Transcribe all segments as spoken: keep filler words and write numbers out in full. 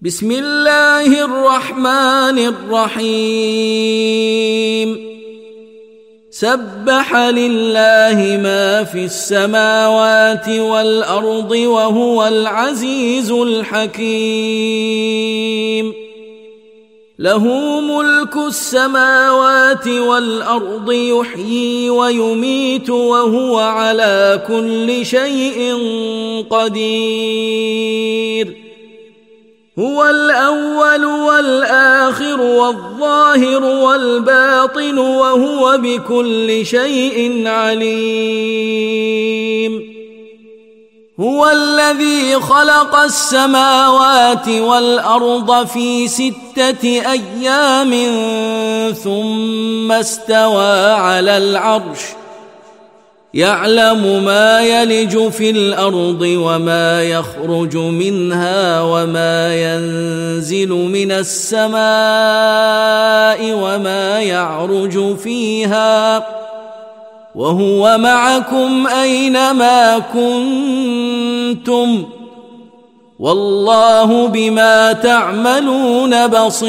بسم الله الرحمن الرحيم سبح لله ما في السماوات والأرض وهو العزيز الحكيم له ملك السماوات والأرض يحيي ويميت وهو على كل شيء قدير هو الأول والآخر والظاهر والباطن وهو بكل شيء عليم هو الذي خلق السماوات والأرض في ستة أيام ثم استوى على العرش يعلم ما يلج في الأرض وما يخرج منها وما ينزل من السماء وما يعرج فيها وهو معكم أينما كنتم والله بما تعملون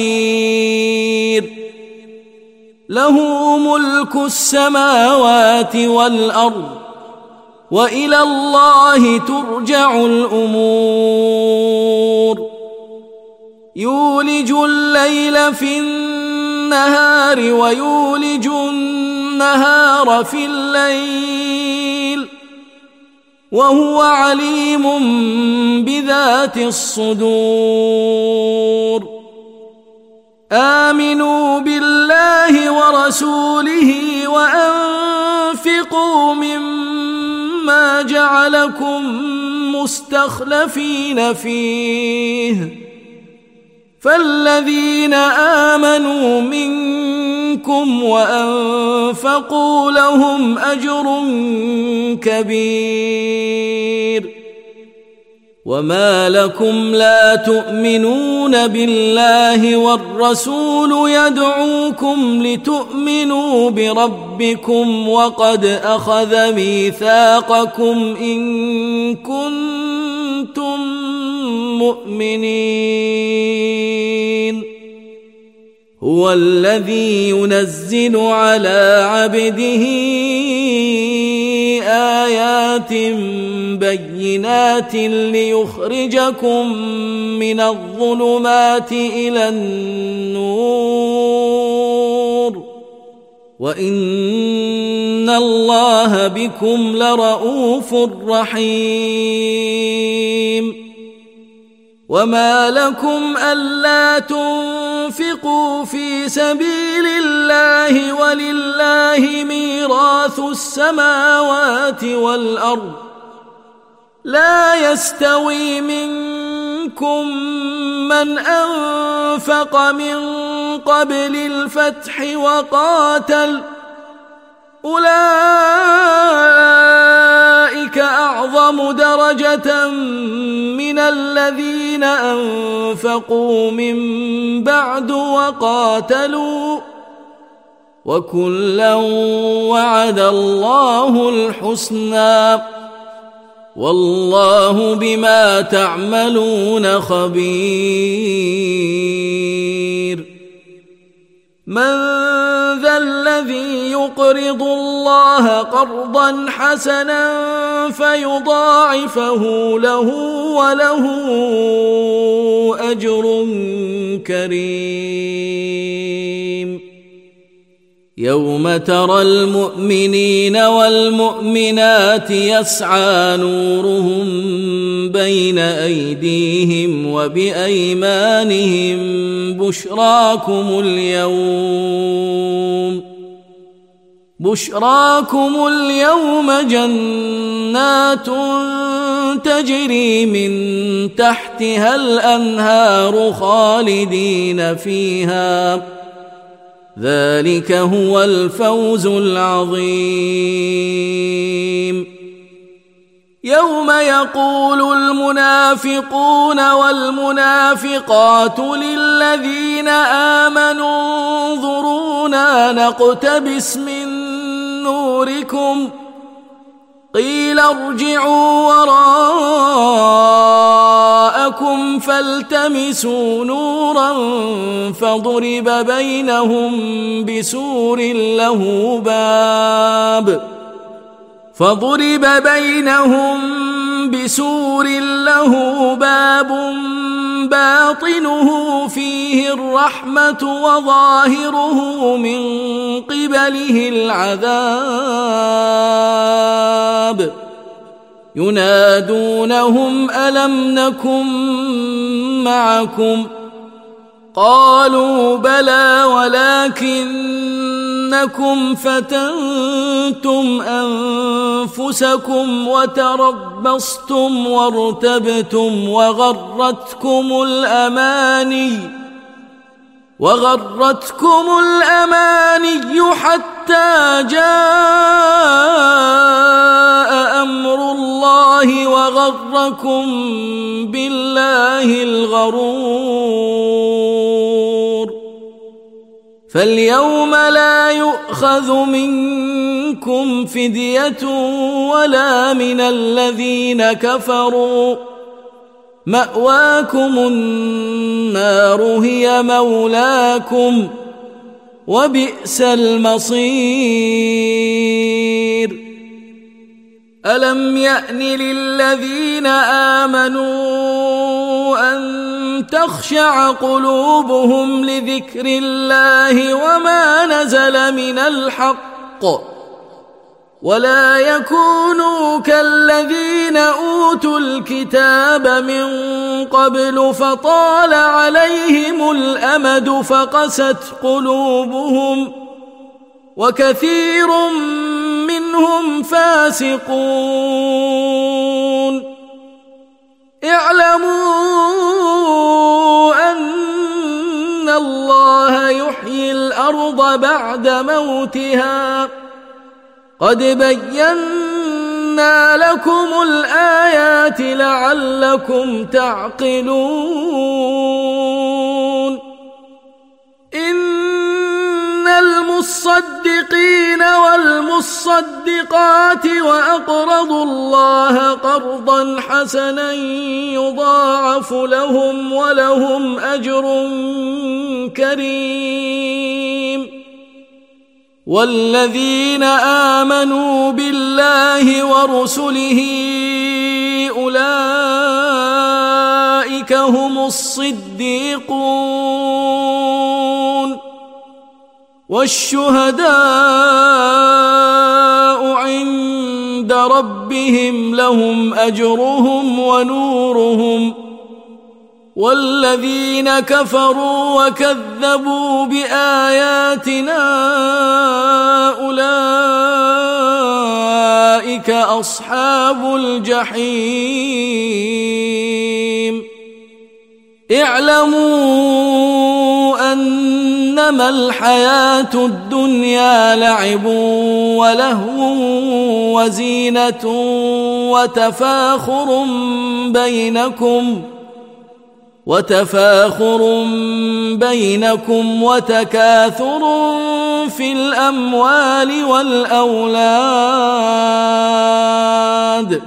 بصير له ملك السماوات والأرض وإلى الله ترجع الأمور يولج الليل في النهار ويولج النهار في الليل وهو عليم بذات الصدور آمنوا بالله ورسوله وأنفقوا مما جعلكم مستخلفين فيه فالذين آمنوا منكم وأنفقوا لهم أجر كبير وما لكم لا تؤمنون بالله والرسول يدعوكم لتؤمنوا بربكم وقد أخذ ميثاقكم إن كنتم مؤمنين هو الذي ينزل على عبده آيات بينات ليخرجكم من الظلمات إلى النور وإن الله بكم لرؤوف رحيم وما لكم ألا تنفقوا في سبيل الله ولله ميراث السماوات والأرض لا يستوي منكم من أنفق من قبل الفتح وقاتل أولئك أعظم درجة من الذين أنفقوا من بعد وقاتلوا وكلا وعد الله الحسنى والله بما تعملون خبير من ذا الذي يقرض الله قرضا حسنا فيضاعفه له وله أجر كريم يوم ترى المؤمنين والمؤمنات يسعى نورهم بين أيديهم وبأيمانهم بشراكم اليوم بشراكم اليوم جنات تجري من تحتها الأنهار خالدين فيها ذلك هو الفوز العظيم يوم يقول المنافقون والمنافقات للذين آمنوا انظرونا نقتبس من نوركم قيل ارجعوا وراءكم فالتمسوا نورا فضرب بينهم بسور له باب فضرب بينهم بسور له باب باطنه فيه الرحمة وظاهره من قبله العذاب ينادونهم ألم نكن معكم قالوا بلى ولكنكم فتنتم أنفسكم وتربصتم وارتبتم وغرتكم الأماني وغرتكم الأماني حتى جاء أمر الله وغركم بالله الغرور فاليوم لا يؤخذ منكم فدية ولا من الذين كفروا مأواكم النار هي مولاكم وبئس المصير ألم يأن للذين آمنوا أن تخشع قلوبهم لذكر الله وما نزل من الحق ولا يكونوا كالذين أوتوا الكتاب من قبل فطال عليهم الأمد فقست قلوبهم وكثير منهم فاسقون اعلموا أن الله يحيي الأرض بعد موتها قد بينا لكم الآيات لعلكم تعقلون إن المصدقين والمصدقات وأقرضوا الله قرضا حسنا يضاعف لهم ولهم أجر كريم والذين آمنوا بالله ورسله أولئك هم الصديقون والشهداء عند ربهم لهم أجرهم ونورهم والذين كفروا وكذبوا بآياتنا أولئك أصحاب الجحيم اعلموا أنما الحياة الدنيا لعب ولهو وزينة وتفاخر بينكم وتفاخر بينكم وتكاثر في الأموال والأولاد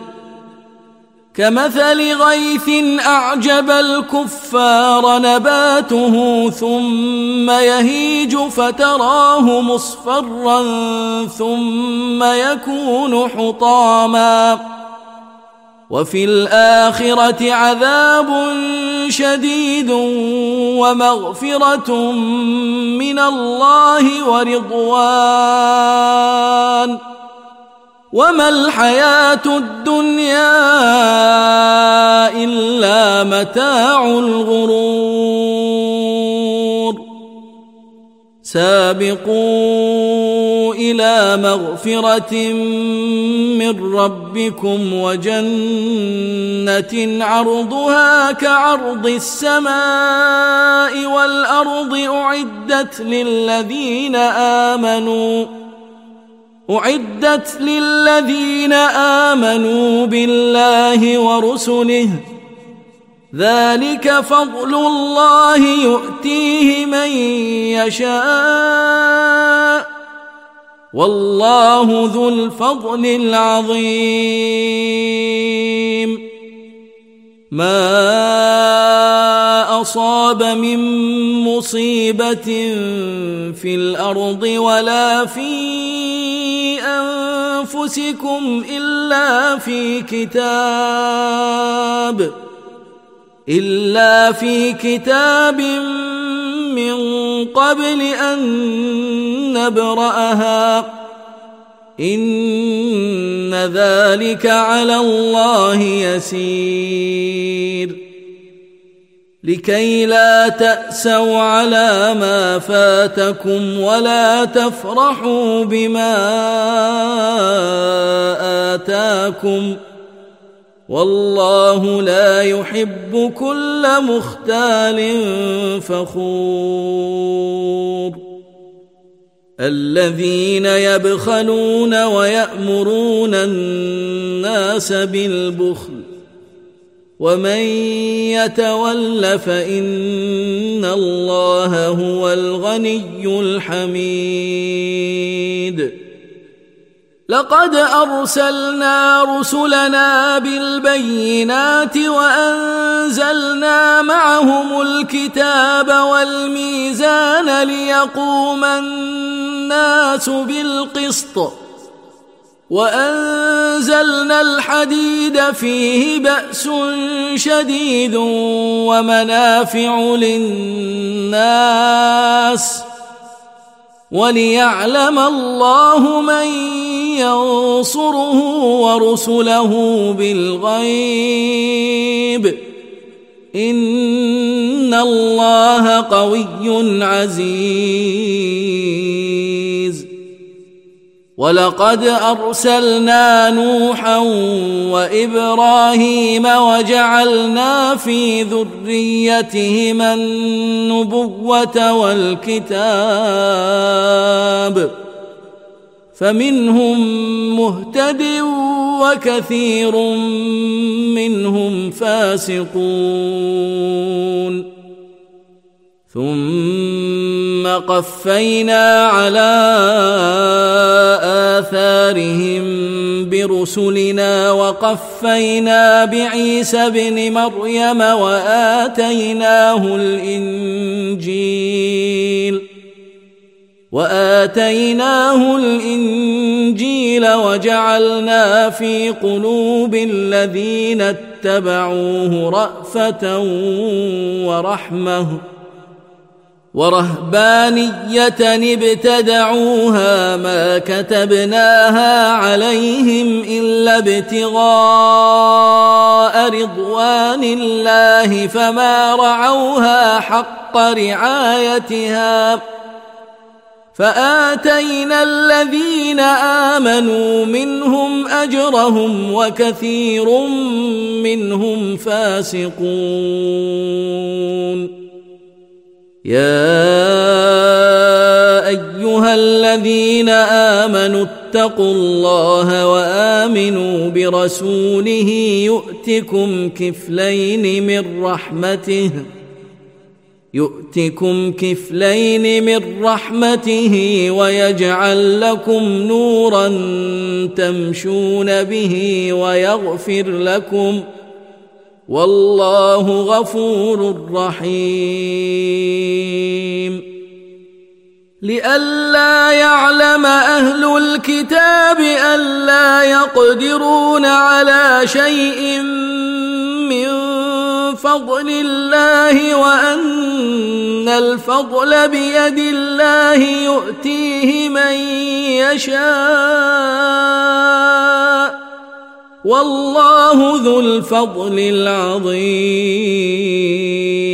كمثل غيث أعجب الكفار نباته ثم يهيج فتراه مصفرا ثم يكون حطاما وفي الآخرة عذاب شديد ومغفرة من الله ورضوان وما الحياة الدنيا إلا متاع الغرور سابقوا إلى مغفرة من ربكم وجنة عرضها كعرض السماء والأرض أعدت للذين آمنوا أعدت للذين آمنوا بالله ورسله ذلك فضل الله يؤتيه من يشاء والله ذو الفضل العظيم. ما أصاب من مصيبة في الأرض ولا في أنفسكم إلا في كتاب إلا في كتاب من قبل أن نبرأها إن ذلك على الله يسير. لكي لا تأسوا على ما فاتكم ولا تفرحوا بما آتاكم والله لا يحب كل مختال فخور. الذين يبخلون ويأمرون الناس بالبخل ومن يتول فإن الله هو الغني الحميد. لقد أرسلنا رسلنا بالبينات وأنزلنا معهم الكتاب والميزان ليقوم الناس بالقسط وأنزلنا الحديد فيه بأس شديد ومنافع للناس وليعلم الله من ينصره ورسله بالغيب إن الله قوي عزيز. ولقد أرسلنا نوحا وإبراهيم وجعلنا في ذريتهما النبوة والكتاب فمنهم مهتد وكثير منهم فاسقون. ثم قفينا على آثارهم برسلنا وقفينا بعيسى ابن مريم وآتيناه الإنجيل وآتيناه الإنجيل وجعلنا في قلوب الذين اتبعوه رأفة ورحمة ورهبانية ابتدعوها ما كتبناها عليهم إلا ابتغاء رضوان الله فما رعوها حق رعايتها فآتينا الذين آمنوا منهم أجرهم وكثير منهم فاسقون. يا أيها الذين آمنوا اتقوا الله وآمنوا برسوله يؤتكم كفلين من رحمته يؤتكم كفلين من رحمته ويجعل لكم نورا تمشون به ويغفر لكم والله غفور رحيم. لئلا يعلم أهل الكتاب ألا يقدرون على شيء من فضل الله وأن الفضل بيد الله يؤتيه من يشاء والله ذو الفضل العظيم.